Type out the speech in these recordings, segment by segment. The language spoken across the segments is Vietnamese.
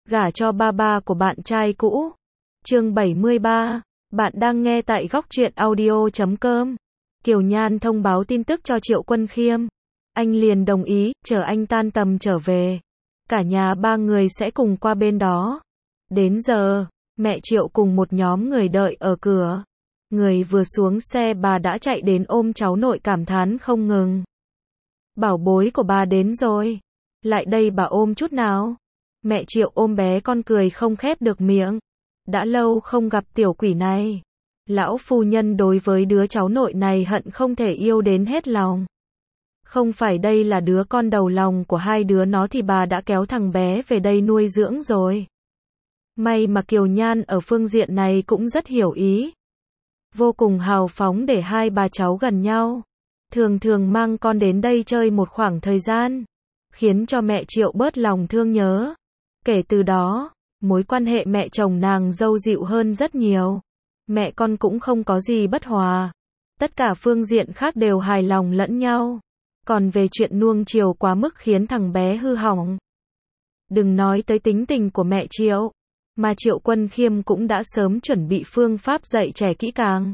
Gả cho ba ba của bạn trai cũ. Chương 73. Bạn đang nghe tại góc truyện audio.com. Kiều Nhan thông báo tin tức cho Triệu Quân Khiêm. Anh liền đồng ý, chờ anh tan tầm trở về. Cả nhà ba người sẽ cùng qua bên đó. Đến giờ, mẹ Triệu cùng một nhóm người đợi ở cửa. Người vừa xuống xe bà đã chạy đến ôm cháu nội cảm thán không ngừng. Bảo bối của bà đến rồi. Lại đây bà ôm chút nào. Mẹ Triệu ôm bé con cười không khép được miệng. Đã lâu không gặp tiểu quỷ này. Lão phu nhân đối với đứa cháu nội này hận không thể yêu đến hết lòng. Không phải đây là đứa con đầu lòng của hai đứa nó thì bà đã kéo thằng bé về đây nuôi dưỡng rồi. May mà Kiều Nhan ở phương diện này cũng rất hiểu ý. Vô cùng hào phóng để hai bà cháu gần nhau. Thường thường mang con đến đây chơi một khoảng thời gian. Khiến cho mẹ Triệu bớt lòng thương nhớ. Kể từ đó, mối quan hệ mẹ chồng nàng dâu dịu hơn rất nhiều. Mẹ con cũng không có gì bất hòa. Tất cả phương diện khác đều hài lòng lẫn nhau. Còn về chuyện nuông chiều quá mức khiến thằng bé hư hỏng. Đừng nói tới tính tình của mẹ Triệu. Mà Triệu Quân Khiêm cũng đã sớm chuẩn bị phương pháp dạy trẻ kỹ càng.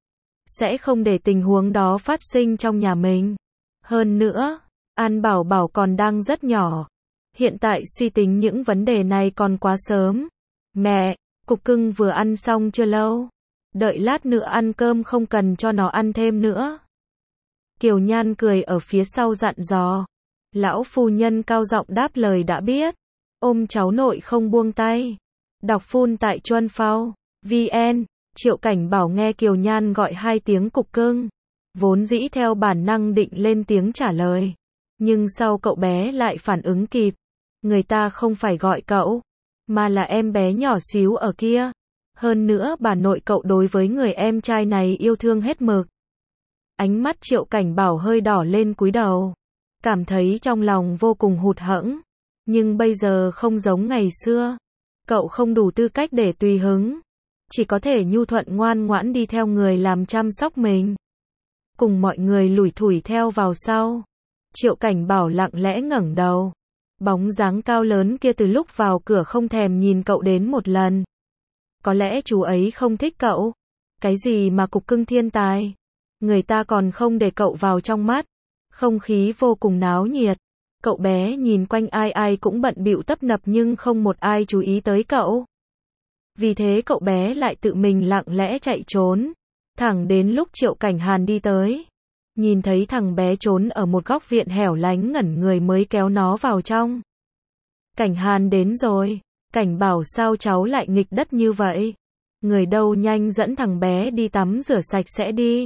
Sẽ không để tình huống đó phát sinh trong nhà mình. Hơn nữa, An Bảo Bảo còn đang rất nhỏ. Hiện tại suy tính những vấn đề này còn quá sớm. Mẹ, cục cưng vừa ăn xong chưa lâu. Đợi lát nữa ăn cơm không cần cho nó ăn thêm nữa. Kiều Nhan cười ở phía sau dặn dò. Lão phu nhân cao giọng đáp lời đã biết. Ôm cháu nội không buông tay. Đọc phun tại Chuân Phao, VN. Triệu Cảnh Bảo nghe Kiều Nhan gọi hai tiếng cục cưng. Vốn dĩ theo bản năng định lên tiếng trả lời. Nhưng sau cậu bé lại phản ứng kịp. Người ta không phải gọi cậu, mà là em bé nhỏ xíu ở kia. Hơn nữa bà nội cậu đối với người em trai này yêu thương hết mực. Ánh mắt Triệu Cảnh Bảo hơi đỏ lên cúi đầu. Cảm thấy trong lòng vô cùng hụt hẫng. Nhưng bây giờ không giống ngày xưa. Cậu không đủ tư cách để tùy hứng. Chỉ có thể nhu thuận ngoan ngoãn đi theo người làm chăm sóc mình. Cùng mọi người lủi thủi theo vào sau. Triệu Cảnh Bảo lặng lẽ ngẩng đầu. Bóng dáng cao lớn kia từ lúc vào cửa không thèm nhìn cậu đến một lần. Có lẽ chú ấy không thích cậu. Cái gì mà cục cưng thiên tài. Người ta còn không để cậu vào trong mắt. Không khí vô cùng náo nhiệt. Cậu bé nhìn quanh ai ai cũng bận bịu tấp nập nhưng không một ai chú ý tới cậu. Vì thế cậu bé lại tự mình lặng lẽ chạy trốn. Thẳng đến lúc Triệu Cảnh Hàn đi tới. Nhìn thấy thằng bé trốn ở một góc viện hẻo lánh ngẩn người mới kéo nó vào trong. Cảnh Hàn đến rồi. Cảnh Bảo sao cháu lại nghịch đất như vậy? Người đâu nhanh dẫn thằng bé đi tắm rửa sạch sẽ đi.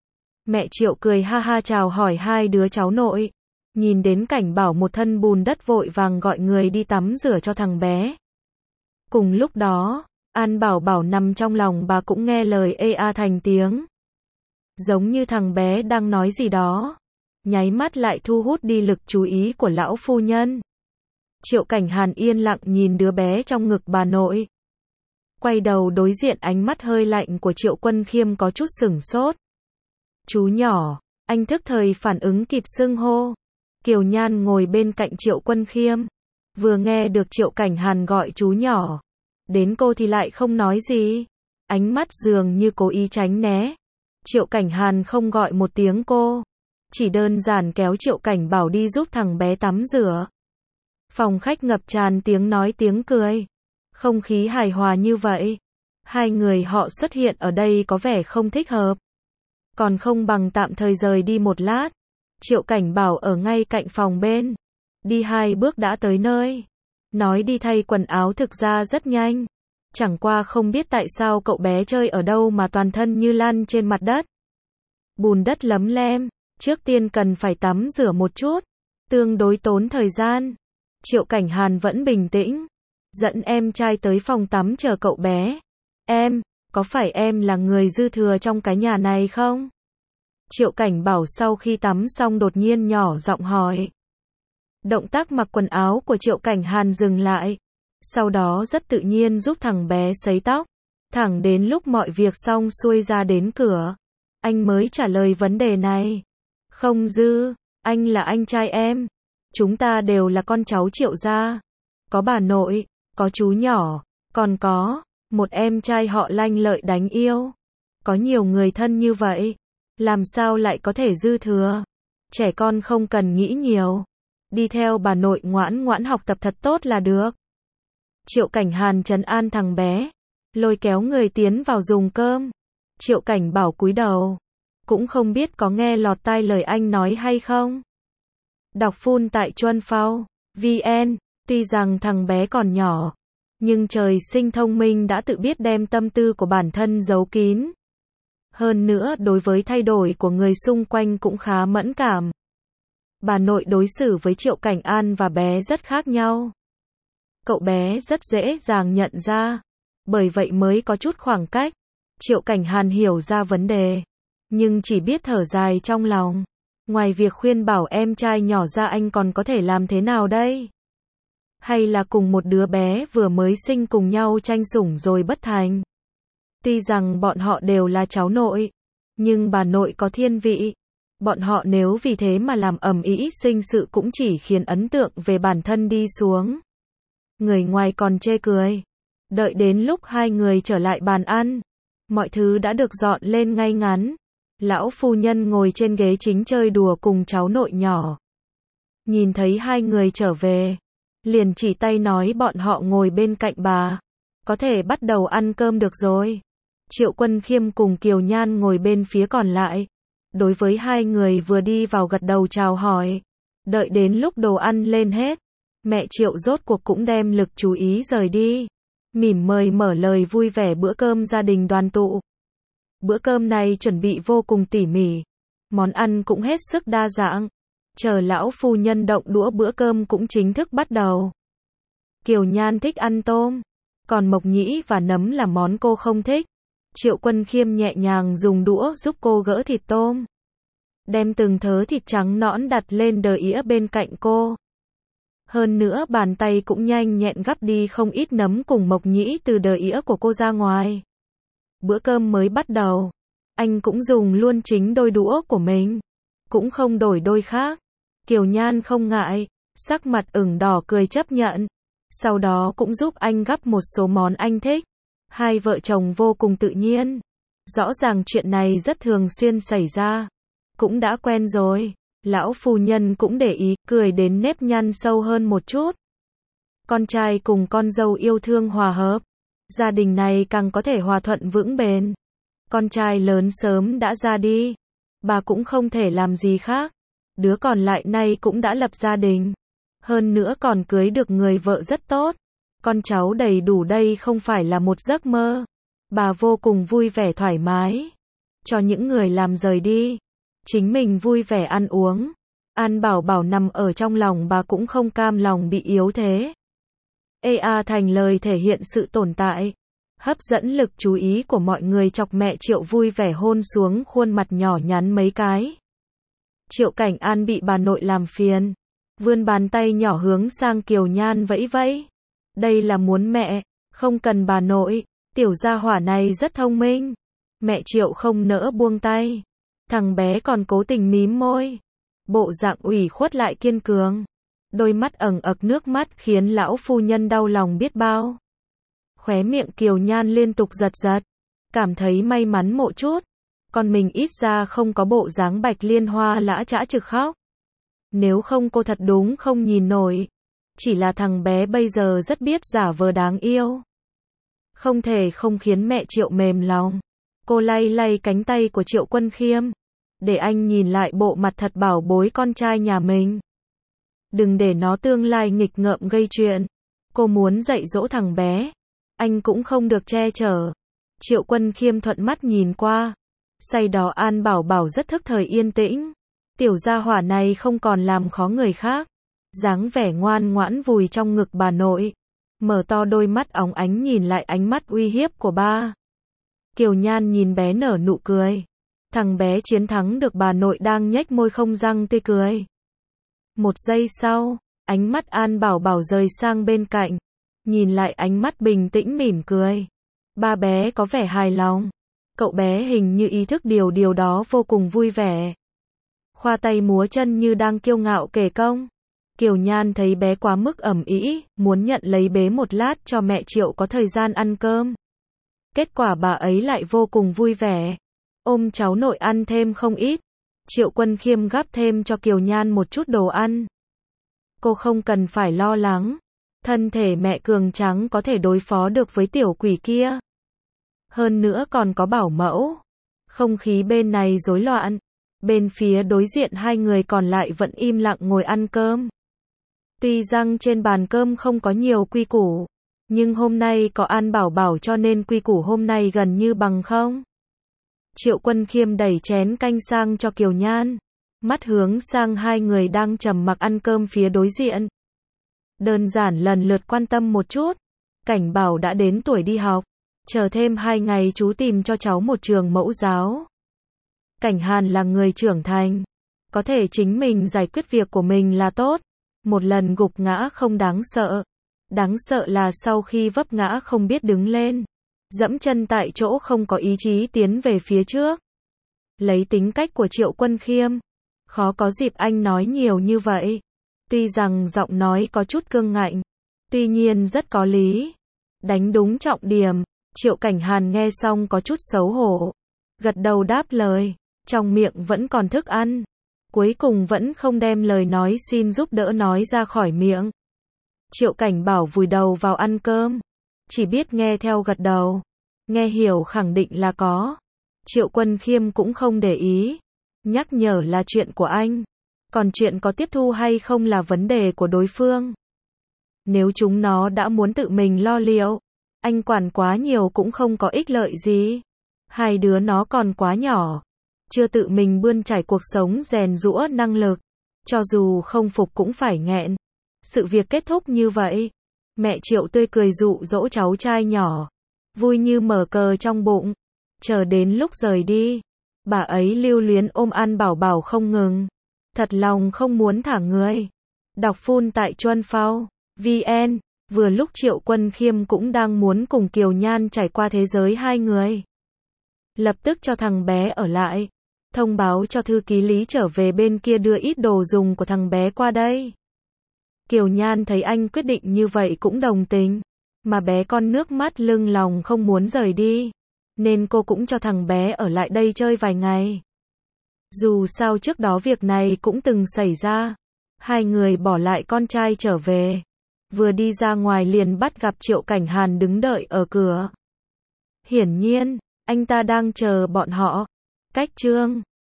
Mẹ Triệu cười ha ha chào hỏi hai đứa cháu nội. Nhìn đến Cảnh Bảo một thân bùn đất vội vàng gọi người đi tắm rửa cho thằng bé. Cùng lúc đó, An Bảo Bảo nằm trong lòng bà cũng nghe lời ê a thành tiếng. Giống như thằng bé đang nói gì đó. Nháy mắt lại thu hút đi lực chú ý của lão phu nhân. Triệu Cảnh Hàn yên lặng nhìn đứa bé trong ngực bà nội. Quay đầu đối diện ánh mắt hơi lạnh của Triệu Quân Khiêm có chút sửng sốt. Chú nhỏ, anh thức thời phản ứng kịp xưng hô. Kiều Nhan ngồi bên cạnh Triệu Quân Khiêm. Vừa nghe được Triệu Cảnh Hàn gọi chú nhỏ. Đến cô thì lại không nói gì. Ánh mắt dường như cố ý tránh né. Triệu Cảnh Hàn không gọi một tiếng cô. Chỉ đơn giản kéo Triệu Cảnh Bảo đi giúp thằng bé tắm rửa. Phòng khách ngập tràn tiếng nói tiếng cười. Không khí hài hòa như vậy. Hai người họ xuất hiện ở đây có vẻ không thích hợp. Còn không bằng tạm thời rời đi một lát. Triệu Cảnh Bảo ở ngay cạnh phòng bên. Đi hai bước đã tới nơi. Nói đi thay quần áo thực ra rất nhanh. Chẳng qua không biết tại sao cậu bé chơi ở đâu mà toàn thân như lăn trên mặt đất. Bùn đất lấm lem. Trước tiên cần phải tắm rửa một chút. Tương đối tốn thời gian. Triệu Cảnh Hàn vẫn bình tĩnh. Dẫn em trai tới phòng tắm chờ cậu bé. Em, có phải em là người dư thừa trong cái nhà này không? Triệu Cảnh Bảo sau khi tắm xong đột nhiên nhỏ giọng hỏi. Động tác mặc quần áo của Triệu Cảnh Hàn dừng lại. Sau đó rất tự nhiên giúp thằng bé sấy tóc. Thẳng đến lúc mọi việc xong xuôi ra đến cửa. Anh mới trả lời vấn đề này. Không dư, anh là anh trai em. Chúng ta đều là con cháu Triệu gia. Có bà nội, có chú nhỏ, còn có một em trai họ lanh lợi đánh yêu. Có nhiều người thân như vậy, làm sao lại có thể dư thừa. Trẻ con không cần nghĩ nhiều, đi theo bà nội ngoãn ngoãn học tập thật tốt là được. Triệu Cảnh Hàn trấn an thằng bé, lôi kéo người tiến vào dùng cơm. Triệu Cảnh Bảo cúi đầu, cũng không biết có nghe lọt tai lời anh nói hay không. Đọc full tại Chuân Phao VN, tuy rằng thằng bé còn nhỏ, nhưng trời sinh thông minh đã tự biết đem tâm tư của bản thân giấu kín. Hơn nữa đối với thay đổi của người xung quanh cũng khá mẫn cảm. Bà nội đối xử với Triệu Cảnh An và bé rất khác nhau. Cậu bé rất dễ dàng nhận ra, bởi vậy mới có chút khoảng cách. Triệu Cảnh Hàn hiểu ra vấn đề, nhưng chỉ biết thở dài trong lòng. Ngoài việc khuyên bảo em trai nhỏ ra anh còn có thể làm thế nào đây? Hay là cùng một đứa bé vừa mới sinh cùng nhau tranh sủng rồi bất thành? Tuy rằng bọn họ đều là cháu nội, nhưng bà nội có thiên vị. Bọn họ nếu vì thế mà làm ầm ĩ sinh sự cũng chỉ khiến ấn tượng về bản thân đi xuống. Người ngoài còn chê cười. Đợi đến lúc hai người trở lại bàn ăn, mọi thứ đã được dọn lên ngay ngắn. Lão phu nhân ngồi trên ghế chính chơi đùa cùng cháu nội nhỏ. Nhìn thấy hai người trở về, liền chỉ tay nói bọn họ ngồi bên cạnh bà. Có thể bắt đầu ăn cơm được rồi. Triệu Quân Khiêm cùng Kiều Nhan ngồi bên phía còn lại. Đối với hai người vừa đi vào gật đầu chào hỏi. Đợi đến lúc đồ ăn lên hết, mẹ Triệu rốt cuộc cũng đem lực chú ý rời đi. Mỉm mời mở lời vui vẻ bữa cơm gia đình đoàn tụ. Bữa cơm này chuẩn bị vô cùng tỉ mỉ. Món ăn cũng hết sức đa dạng. Chờ lão phu nhân động đũa bữa cơm cũng chính thức bắt đầu. Kiều Nhan thích ăn tôm, còn mộc nhĩ và nấm là món cô không thích. Triệu Quân Khiêm nhẹ nhàng dùng đũa giúp cô gỡ thịt tôm. Đem từng thớ thịt trắng nõn đặt lên đờ ĩa bên cạnh cô. Hơn nữa bàn tay cũng nhanh nhẹn gắp đi không ít nấm cùng mộc nhĩ từ đờ ĩa của cô ra ngoài. Bữa cơm mới bắt đầu, anh cũng dùng luôn chính đôi đũa của mình, cũng không đổi đôi khác. Kiều Nhan không ngại, sắc mặt ửng đỏ cười chấp nhận. Sau đó cũng giúp anh gắp một số món anh thích. Hai vợ chồng vô cùng tự nhiên. Rõ ràng chuyện này rất thường xuyên xảy ra. Cũng đã quen rồi. Lão phu nhân cũng để ý, cười đến nếp nhăn sâu hơn một chút. Con trai cùng con dâu yêu thương hòa hợp. Gia đình này càng có thể hòa thuận vững bền. Con trai lớn sớm đã ra đi. Bà cũng không thể làm gì khác. Đứa còn lại nay cũng đã lập gia đình. Hơn nữa còn cưới được người vợ rất tốt. Con cháu đầy đủ đây không phải là một giấc mơ. Bà vô cùng vui vẻ thoải mái. Cho những người làm rời đi. Chính mình vui vẻ ăn uống. An Bảo Bảo nằm ở trong lòng bà cũng không cam lòng bị yếu thế. Thành lời thể hiện sự tồn tại. Hấp dẫn lực chú ý của mọi người chọc mẹ Triệu vui vẻ hôn xuống khuôn mặt nhỏ nhắn mấy cái. Triệu Cảnh An bị bà nội làm phiền. Vươn bàn tay nhỏ hướng sang Kiều Nhan vẫy vẫy. Đây là muốn mẹ, không cần bà nội. Tiểu gia hỏa này rất thông minh. Mẹ Triệu không nỡ buông tay. Thằng bé còn cố tình mím môi. Bộ dạng ủy khuất lại kiên cường. Đôi mắt ẩn ực nước mắt khiến lão phu nhân đau lòng biết bao. Khóe miệng Kiều Nhan liên tục giật giật. Cảm thấy may mắn một chút. Con mình ít ra không có bộ dáng Bạch Liên Hoa lã chã trực khóc. Nếu không cô thật đúng không nhìn nổi. Chỉ là thằng bé bây giờ rất biết giả vờ đáng yêu. Không thể không khiến mẹ Triệu mềm lòng. Cô lay lay cánh tay của Triệu Quân Khiêm. Để anh nhìn lại bộ mặt thật bảo bối con trai nhà mình. Đừng để nó tương lai nghịch ngợm gây chuyện. Cô muốn dạy dỗ thằng bé. Anh cũng không được che chở. Triệu Quân Khiêm thuận mắt nhìn qua. Say đó An Bảo Bảo rất thức thời yên tĩnh. Tiểu gia hỏa này không còn làm khó người khác. Dáng vẻ ngoan ngoãn vùi trong ngực bà nội. Mở to đôi mắt óng ánh nhìn lại ánh mắt uy hiếp của ba. Kiều Nhan nhìn bé nở nụ cười. Thằng bé chiến thắng được bà nội đang nhếch môi không răng tươi cười. Một giây sau, ánh mắt An Bảo Bảo rời sang bên cạnh. Nhìn lại ánh mắt bình tĩnh mỉm cười. Ba bé có vẻ hài lòng. Cậu bé hình như ý thức điều đó vô cùng vui vẻ. Khoa tay múa chân như đang kiêu ngạo kể công. Kiều Nhan thấy bé quá mức ầm ĩ, muốn nhận lấy bế một lát cho mẹ Triệu có thời gian ăn cơm. Kết quả bà ấy lại vô cùng vui vẻ, ôm cháu nội ăn thêm không ít. Triệu Quân Khiêm gắp thêm cho Kiều Nhan một chút đồ ăn. Cô không cần phải lo lắng, thân thể mẹ cường tráng có thể đối phó được với tiểu quỷ kia. Hơn nữa còn có bảo mẫu. Không khí bên này rối loạn, bên phía đối diện hai người còn lại vẫn im lặng ngồi ăn cơm. Tuy rằng trên bàn cơm không có nhiều quy củ, nhưng hôm nay có An Bảo Bảo cho nên quy củ hôm nay gần như bằng không. Triệu Quân Khiêm đẩy chén canh sang cho Kiều Nhan, mắt hướng sang hai người đang trầm mặc ăn cơm phía đối diện. Đơn giản lần lượt quan tâm một chút. Cảnh Bảo đã đến tuổi đi học, chờ thêm 2 ngày chú tìm cho cháu một trường mẫu giáo. Cảnh Hàn là người trưởng thành, có thể chính mình giải quyết việc của mình là tốt. Một lần gục ngã không đáng sợ. Đáng sợ là sau khi vấp ngã không biết đứng lên, dẫm chân tại chỗ không có ý chí tiến về phía trước. Lấy tính cách của Triệu Quân Khiêm, khó có dịp anh nói nhiều như vậy. Tuy rằng giọng nói có chút cương ngạnh, tuy nhiên rất có lý. Đánh đúng trọng điểm. Triệu Cảnh Hàn nghe xong có chút xấu hổ, gật đầu đáp lời, trong miệng vẫn còn thức ăn. Cuối cùng vẫn không đem lời nói xin giúp đỡ nói ra khỏi miệng. Triệu Cảnh Bảo vùi đầu vào ăn cơm, chỉ biết nghe theo gật đầu, nghe hiểu khẳng định là có. Triệu Quân Khiêm cũng không để ý, nhắc nhở là chuyện của anh, còn chuyện có tiếp thu hay không là vấn đề của đối phương. Nếu chúng nó đã muốn tự mình lo liệu, anh quản quá nhiều cũng không có ích lợi gì. Hai đứa nó còn quá nhỏ, chưa tự mình bươn trải cuộc sống rèn giũa năng lực, cho dù không phục cũng phải nghẹn. Sự việc kết thúc như vậy, mẹ Triệu tươi cười dụ dỗ cháu trai nhỏ, vui như mở cờ trong bụng. Chờ đến lúc rời đi, bà ấy lưu luyến ôm An Bảo Bảo không ngừng, thật lòng không muốn thả người. Đọc full tại Chuanphao.vn. Vừa lúc Triệu Quân Khiêm cũng đang muốn cùng Kiều Nhan trải qua thế giới hai người, lập tức cho thằng bé ở lại, thông báo cho thư ký Lý trở về bên kia đưa ít đồ dùng của thằng bé qua đây. Kiều Nhan thấy anh quyết định như vậy cũng đồng tình, mà bé con nước mắt lưng lòng không muốn rời đi, nên cô cũng cho thằng bé ở lại đây chơi vài ngày. Dù sao trước đó việc này cũng từng xảy ra. Hai người bỏ lại con trai trở về, vừa đi ra ngoài liền bắt gặp Triệu Cảnh Hàn đứng đợi ở cửa. Hiển nhiên, anh ta đang chờ bọn họ. Cách chương